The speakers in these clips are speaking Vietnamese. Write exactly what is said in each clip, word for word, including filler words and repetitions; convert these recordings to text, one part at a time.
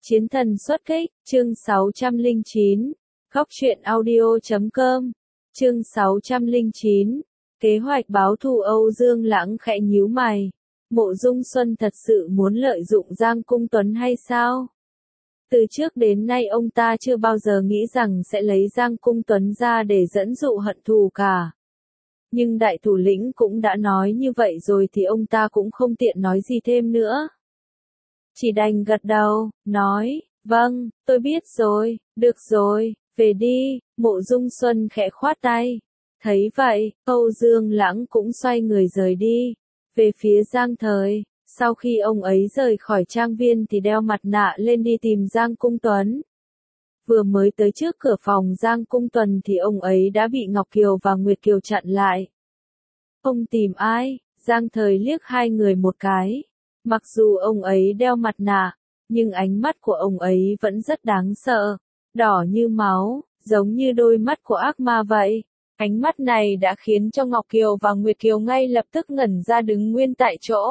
Chiến thần xuất kích, chương sáu trăm lẻ chín, Góc truyện audio chấm com, chương sáu trăm lẻ chín, kế hoạch báo thù. Âu Dương Lãng khẽ nhíu mày, Mộ Dung Xuân thật sự muốn lợi dụng Giang Cung Tuấn hay sao? Từ trước đến nay ông ta chưa bao giờ nghĩ rằng sẽ lấy Giang Cung Tuấn ra để dẫn dụ hận thù cả. Nhưng đại thủ lĩnh cũng đã nói như vậy rồi thì ông ta cũng không tiện nói gì thêm nữa. Chỉ đành gật đầu, nói, vâng, tôi biết rồi, được rồi, về đi. Mộ Dung Xuân khẽ khoát tay. Thấy vậy, Âu Dương Lãng cũng xoay người rời đi, về phía Giang Thời. Sau khi ông ấy rời khỏi trang viên thì đeo mặt nạ lên đi tìm Giang Cung Tuấn. Vừa mới tới trước cửa phòng Giang Cung Tuấn thì ông ấy đã bị Ngọc Kiều và Nguyệt Kiều chặn lại. Ông tìm ai? Giang Thời liếc hai người một cái. Mặc dù ông ấy đeo mặt nạ, nhưng ánh mắt của ông ấy vẫn rất đáng sợ, đỏ như máu, giống như đôi mắt của ác ma vậy. Ánh mắt này đã khiến cho Ngọc Kiều và Nguyệt Kiều ngay lập tức ngẩn ra đứng nguyên tại chỗ,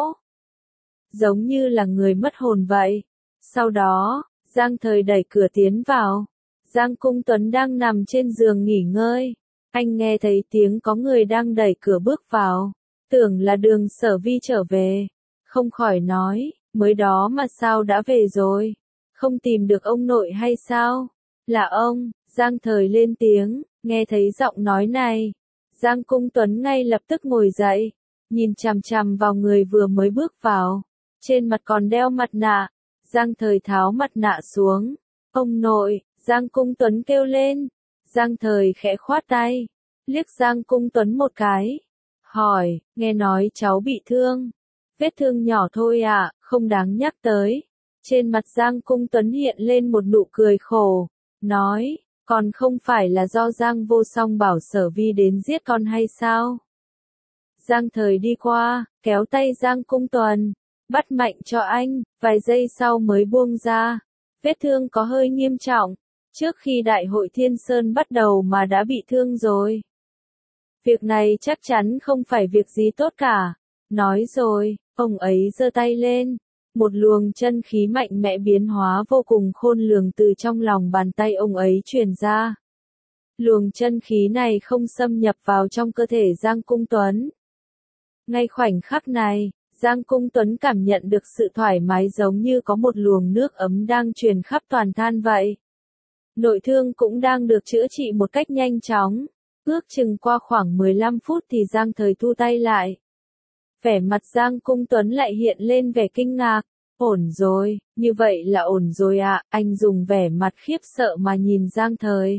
giống như là người mất hồn vậy. Sau đó, Giang Thời đẩy cửa tiến vào. Giang Cung Tuấn đang nằm trên giường nghỉ ngơi. Anh nghe thấy tiếng có người đang đẩy cửa bước vào, tưởng là Đường Sở Vi trở về. Không khỏi nói, mới đó mà sao đã về rồi? Không tìm được ông nội hay sao? Là ông. Giang Thời lên tiếng. Nghe thấy giọng nói này, Giang Cung Tuấn ngay lập tức ngồi dậy, nhìn chằm chằm vào người vừa mới bước vào, trên mặt còn đeo mặt nạ. Giang Thời tháo mặt nạ xuống. Ông nội. Giang Cung Tuấn kêu lên. Giang Thời khẽ khoát tay, liếc Giang Cung Tuấn một cái, hỏi, nghe nói cháu bị thương. Vết thương nhỏ thôi à, không đáng nhắc tới. Trên mặt Giang Cung Tuấn hiện lên một nụ cười khổ, nói, còn không phải là do Giang Vô Song bảo Sở Vi đến giết con hay sao? Giang Thời đi qua, kéo tay Giang Cung Tuấn, bắt mạnh cho anh, vài giây sau mới buông ra. Vết thương có hơi nghiêm trọng, trước khi đại hội Thiên Sơn bắt đầu mà đã bị thương rồi. Việc này chắc chắn không phải việc gì tốt cả. Nói rồi, ông ấy giơ tay lên, một luồng chân khí mạnh mẽ biến hóa vô cùng khôn lường từ trong lòng bàn tay ông ấy truyền ra. Luồng chân khí này không xâm nhập vào trong cơ thể Giang Cung Tuấn. Ngay khoảnh khắc này, Giang Cung Tuấn cảm nhận được sự thoải mái giống như có một luồng nước ấm đang truyền khắp toàn thân vậy. Nội thương cũng đang được chữa trị một cách nhanh chóng. Ước chừng qua khoảng mười lăm phút thì Giang Thời thu tay lại. Vẻ mặt Giang Cung Tuấn lại hiện lên vẻ kinh ngạc. Ổn rồi, như vậy là ổn rồi ạ. À? Anh dùng vẻ mặt khiếp sợ mà nhìn Giang Thời.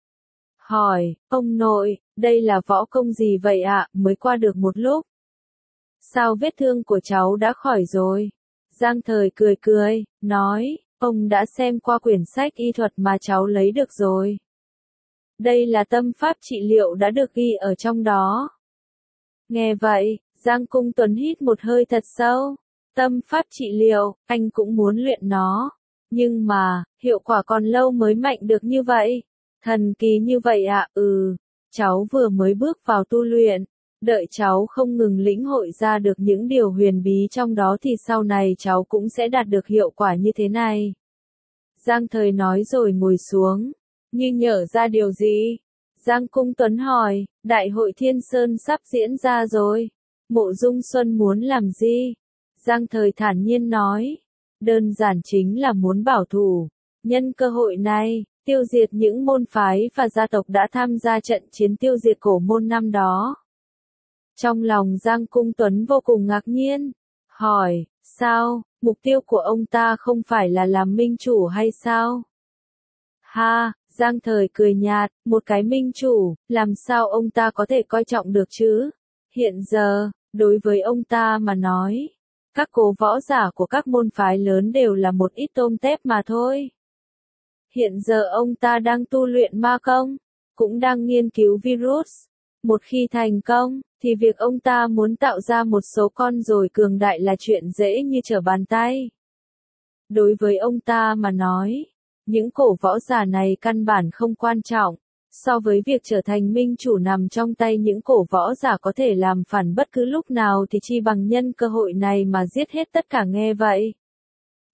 Hỏi, ông nội, đây là võ công gì vậy ạ? À? Mới qua được một lúc. Sao vết thương của cháu đã khỏi rồi? Giang Thời cười cười, nói, ông đã xem qua quyển sách y thuật mà cháu lấy được rồi. Đây là tâm pháp trị liệu đã được ghi ở trong đó. Nghe vậy, Giang Cung Tuấn hít một hơi thật sâu. Tâm pháp trị liệu, anh cũng muốn luyện nó. Nhưng mà, hiệu quả còn lâu mới mạnh được như vậy. Thần kỳ như vậy ạ, à? Ừ, cháu vừa mới bước vào tu luyện. Đợi cháu không ngừng lĩnh hội ra được những điều huyền bí trong đó thì sau này cháu cũng sẽ đạt được hiệu quả như thế này. Giang Thời nói rồi ngồi xuống, như nhở ra điều gì. Giang Cung Tuấn hỏi, Đại hội Thiên Sơn sắp diễn ra rồi. Mộ Dung Xuân muốn làm gì? Giang Thời thản nhiên nói, đơn giản chính là muốn bảo thủ. Nhân cơ hội này, tiêu diệt những môn phái và gia tộc đã tham gia trận chiến tiêu diệt cổ môn năm đó. Trong lòng Giang Cung Tuấn vô cùng ngạc nhiên, hỏi, sao, mục tiêu của ông ta không phải là làm minh chủ hay sao? Ha, Giang Thời cười nhạt, một cái minh chủ, làm sao ông ta có thể coi trọng được chứ? Hiện giờ, đối với ông ta mà nói, các cố võ giả của các môn phái lớn đều là một ít tôm tép mà thôi. Hiện giờ ông ta đang tu luyện ma công, cũng đang nghiên cứu virus. Một khi thành công, thì việc ông ta muốn tạo ra một số con rồi cường đại là chuyện dễ như trở bàn tay. Đối với ông ta mà nói, những cổ võ giả này căn bản không quan trọng. So với việc trở thành minh chủ nằm trong tay những cổ võ giả có thể làm phản bất cứ lúc nào thì chi bằng nhân cơ hội này mà giết hết tất cả. Nghe vậy,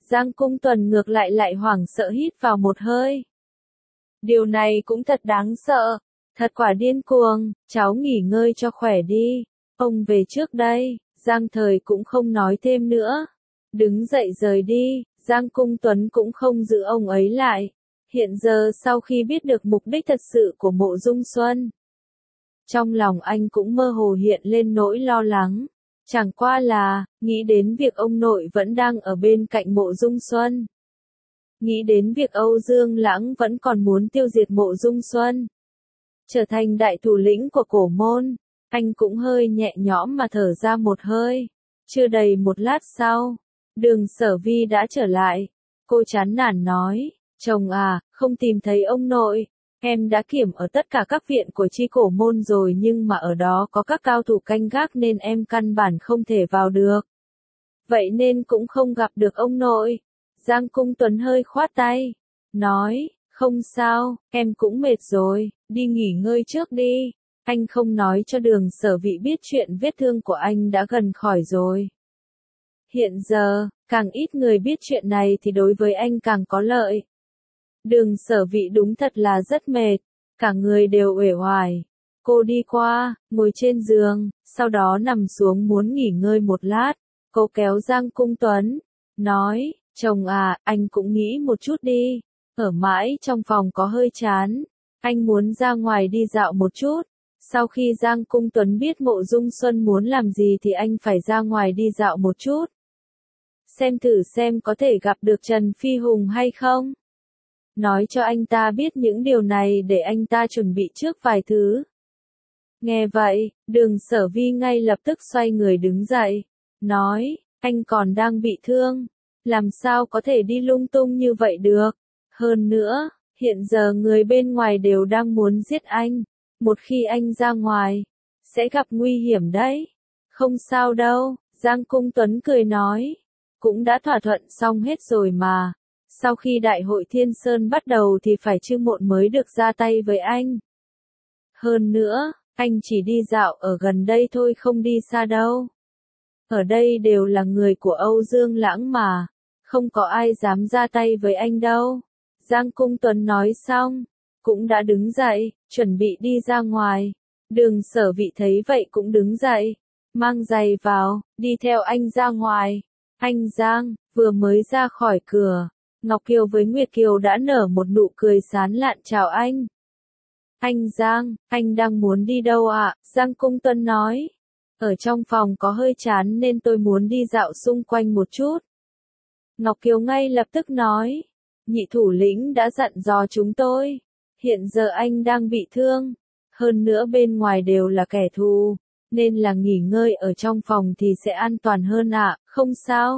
Giang Cung Tuấn ngược lại lại hoảng sợ hít vào một hơi. Điều này cũng thật đáng sợ, thật quả điên cuồng, cháu nghỉ ngơi cho khỏe đi, ông về trước đây. Giang Thời cũng không nói thêm nữa, đứng dậy rời đi. Giang Cung Tuấn cũng không giữ ông ấy lại. Hiện giờ sau khi biết được mục đích thật sự của Mộ Dung Xuân, trong lòng anh cũng mơ hồ hiện lên nỗi lo lắng. Chẳng qua là, nghĩ đến việc ông nội vẫn đang ở bên cạnh Mộ Dung Xuân. Nghĩ đến việc Âu Dương Lãng vẫn còn muốn tiêu diệt Mộ Dung Xuân, trở thành đại thủ lĩnh của cổ môn, anh cũng hơi nhẹ nhõm mà thở ra một hơi. Chưa đầy một lát sau, Đường Sở Vi đã trở lại. Cô chán nản nói, chồng à, không tìm thấy ông nội. Em đã kiểm ở tất cả các viện của chi cổ môn rồi nhưng mà ở đó có các cao thủ canh gác nên em căn bản không thể vào được. Vậy nên cũng không gặp được ông nội. Giang Cung Tuấn hơi khoát tay, nói, không sao, em cũng mệt rồi, đi nghỉ ngơi trước đi. Anh không nói cho Đường Sở Vị biết chuyện vết thương của anh đã gần khỏi rồi. Hiện giờ, càng ít người biết chuyện này thì đối với anh càng có lợi. Đường Sở Vị đúng thật là rất mệt, cả người đều uể oải. Cô đi qua, ngồi trên giường, sau đó nằm xuống muốn nghỉ ngơi một lát. Cô kéo Giang Cung Tuấn, nói, chồng à, anh cũng nghĩ một chút đi. Ở mãi trong phòng có hơi chán, anh muốn ra ngoài đi dạo một chút. Sau khi Giang Cung Tuấn biết Mộ Dung Xuân muốn làm gì thì anh phải ra ngoài đi dạo một chút. Xem thử xem có thể gặp được Trần Phi Hùng hay không. Nói cho anh ta biết những điều này để anh ta chuẩn bị trước vài thứ. Nghe vậy, Đường Sở Vi ngay lập tức xoay người đứng dậy, nói, anh còn đang bị thương, làm sao có thể đi lung tung như vậy được. Hơn nữa, hiện giờ người bên ngoài đều đang muốn giết anh, một khi anh ra ngoài, sẽ gặp nguy hiểm đấy. Không sao đâu, Giang Cung Tuấn cười nói, cũng đã thỏa thuận xong hết rồi mà. Sau khi đại hội Thiên Sơn bắt đầu thì phải Trư Mộn mới được ra tay với anh. Hơn nữa, anh chỉ đi dạo ở gần đây thôi không đi xa đâu. Ở đây đều là người của Âu Dương Lãng mà, không có ai dám ra tay với anh đâu. Giang Cung Tuấn nói xong, cũng đã đứng dậy, chuẩn bị đi ra ngoài. Đường Sở Vị thấy vậy cũng đứng dậy, mang giày vào, đi theo anh ra ngoài. Anh Giang, vừa mới ra khỏi cửa, Ngọc Kiều với Nguyệt Kiều đã nở một nụ cười sán lạn chào anh. Anh Giang, anh đang muốn đi đâu ạ? À? Giang Cung Tuấn nói. Ở trong phòng có hơi chán nên tôi muốn đi dạo xung quanh một chút. Ngọc Kiều ngay lập tức nói. Nhị thủ lĩnh đã dặn dò chúng tôi. Hiện giờ anh đang bị thương. Hơn nữa bên ngoài đều là kẻ thù. Nên là nghỉ ngơi ở trong phòng thì sẽ an toàn hơn ạ, à? Không sao.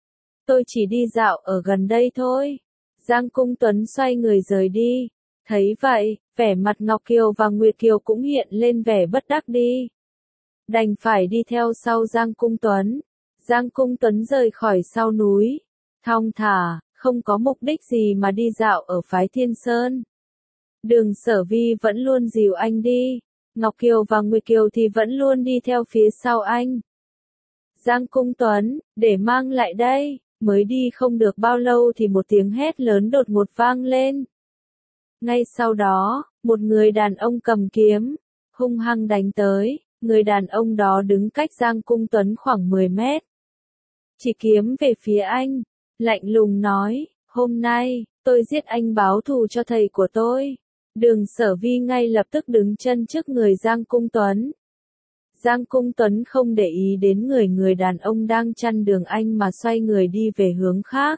Tôi chỉ đi dạo ở gần đây thôi. Giang Cung Tuấn xoay người rời đi. Thấy vậy, vẻ mặt Ngọc Kiều và Nguyệt Kiều cũng hiện lên vẻ bất đắc đi. Đành phải đi theo sau Giang Cung Tuấn. Giang Cung Tuấn rời khỏi sau núi. Thong thả, không có mục đích gì mà đi dạo ở phái Thiên Sơn. Đường Sở Vi vẫn luôn dìu anh đi. Ngọc Kiều và Nguyệt Kiều thì vẫn luôn đi theo phía sau anh. Giang Cung Tuấn, để mang lại đây. Mới đi không được bao lâu thì một tiếng hét lớn đột ngột vang lên. Ngay sau đó, một người đàn ông cầm kiếm, hung hăng đánh tới. Người đàn ông đó đứng cách Giang Cung Tuấn khoảng mười mét. Chỉ kiếm về phía anh, lạnh lùng nói, hôm nay, tôi giết anh báo thù cho thầy của tôi. Đường Sở Vi ngay lập tức đứng chân trước người Giang Cung Tuấn. Giang Cung Tuấn không để ý đến người người đàn ông đang chặn đường anh mà xoay người đi về hướng khác.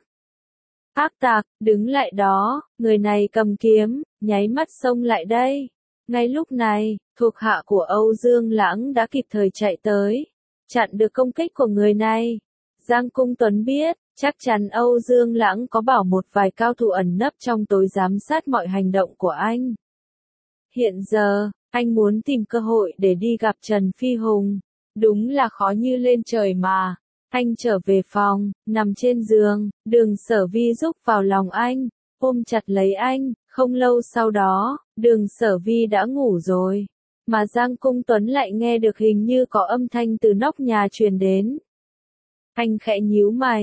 Ác tạc, đứng lại đó, người này cầm kiếm, nháy mắt xông lại đây. Ngay lúc này, thuộc hạ của Âu Dương Lãng đã kịp thời chạy tới, chặn được công kích của người này. Giang Cung Tuấn biết, chắc chắn Âu Dương Lãng có bảo một vài cao thủ ẩn nấp trong tối giám sát mọi hành động của anh. Hiện giờ, anh muốn tìm cơ hội để đi gặp Trần Phi Hùng. Đúng là khó như lên trời mà. Anh trở về phòng, nằm trên giường, Đường Sở Vi rúc vào lòng anh, ôm chặt lấy anh. Không lâu sau đó, Đường Sở Vi đã ngủ rồi. Mà Giang Cung Tuấn lại nghe được hình như có âm thanh từ nóc nhà truyền đến. Anh khẽ nhíu mày,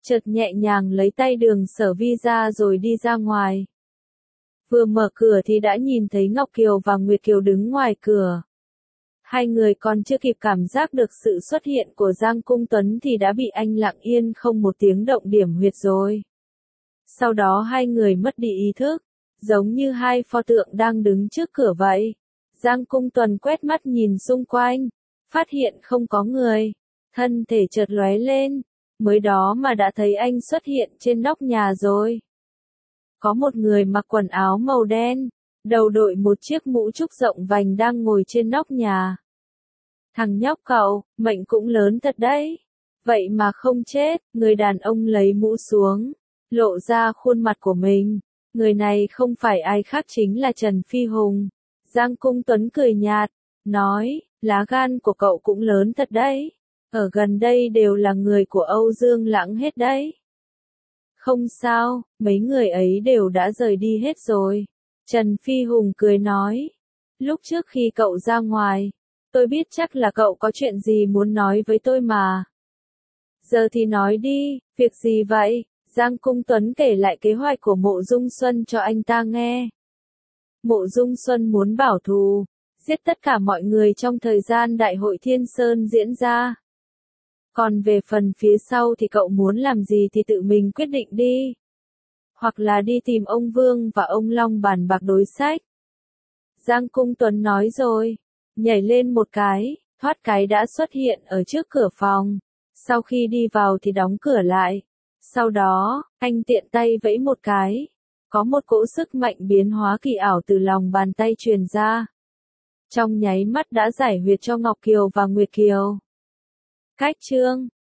chợt nhẹ nhàng lấy tay Đường Sở Vi ra rồi đi ra ngoài. Vừa mở cửa thì đã nhìn thấy Ngọc Kiều và Nguyệt Kiều đứng ngoài cửa. Hai người còn chưa kịp cảm giác được sự xuất hiện của Giang Cung Tuấn thì đã bị anh lặng yên không một tiếng động điểm huyệt rồi. Sau đó hai người mất đi ý thức, giống như hai pho tượng đang đứng trước cửa vậy. Giang Cung Tuấn quét mắt nhìn xung quanh, phát hiện không có người, thân thể chợt lóe lên, mới đó mà đã thấy anh xuất hiện trên nóc nhà rồi. Có một người mặc quần áo màu đen, đầu đội một chiếc mũ trúc rộng vành đang ngồi trên nóc nhà. Thằng nhóc cậu, mệnh cũng lớn thật đấy. Vậy mà không chết, người đàn ông lấy mũ xuống, lộ ra khuôn mặt của mình. Người này không phải ai khác chính là Trần Phi Hùng. Giang Cung Tuấn cười nhạt, nói, lá gan của cậu cũng lớn thật đấy. Ở gần đây đều là người của Âu Dương Lãng hết đấy. Không sao, mấy người ấy đều đã rời đi hết rồi. Trần Phi Hùng cười nói, lúc trước khi cậu ra ngoài, tôi biết chắc là cậu có chuyện gì muốn nói với tôi mà. Giờ thì nói đi, việc gì vậy? Giang Cung Tuấn kể lại kế hoạch của Mộ Dung Xuân cho anh ta nghe. Mộ Dung Xuân muốn bảo thù, giết tất cả mọi người trong thời gian Đại hội Thiên Sơn diễn ra. Còn về phần phía sau thì cậu muốn làm gì thì tự mình quyết định đi. Hoặc là đi tìm ông Vương và ông Long bàn bạc đối sách. Giang Cung Tuấn nói rồi, nhảy lên một cái, thoát cái đã xuất hiện ở trước cửa phòng. Sau khi đi vào thì đóng cửa lại. Sau đó, anh tiện tay vẫy một cái. Có một cỗ sức mạnh biến hóa kỳ ảo từ lòng bàn tay truyền ra. Trong nháy mắt đã giải huyệt cho Ngọc Kiều và Nguyệt Kiều. Cách chương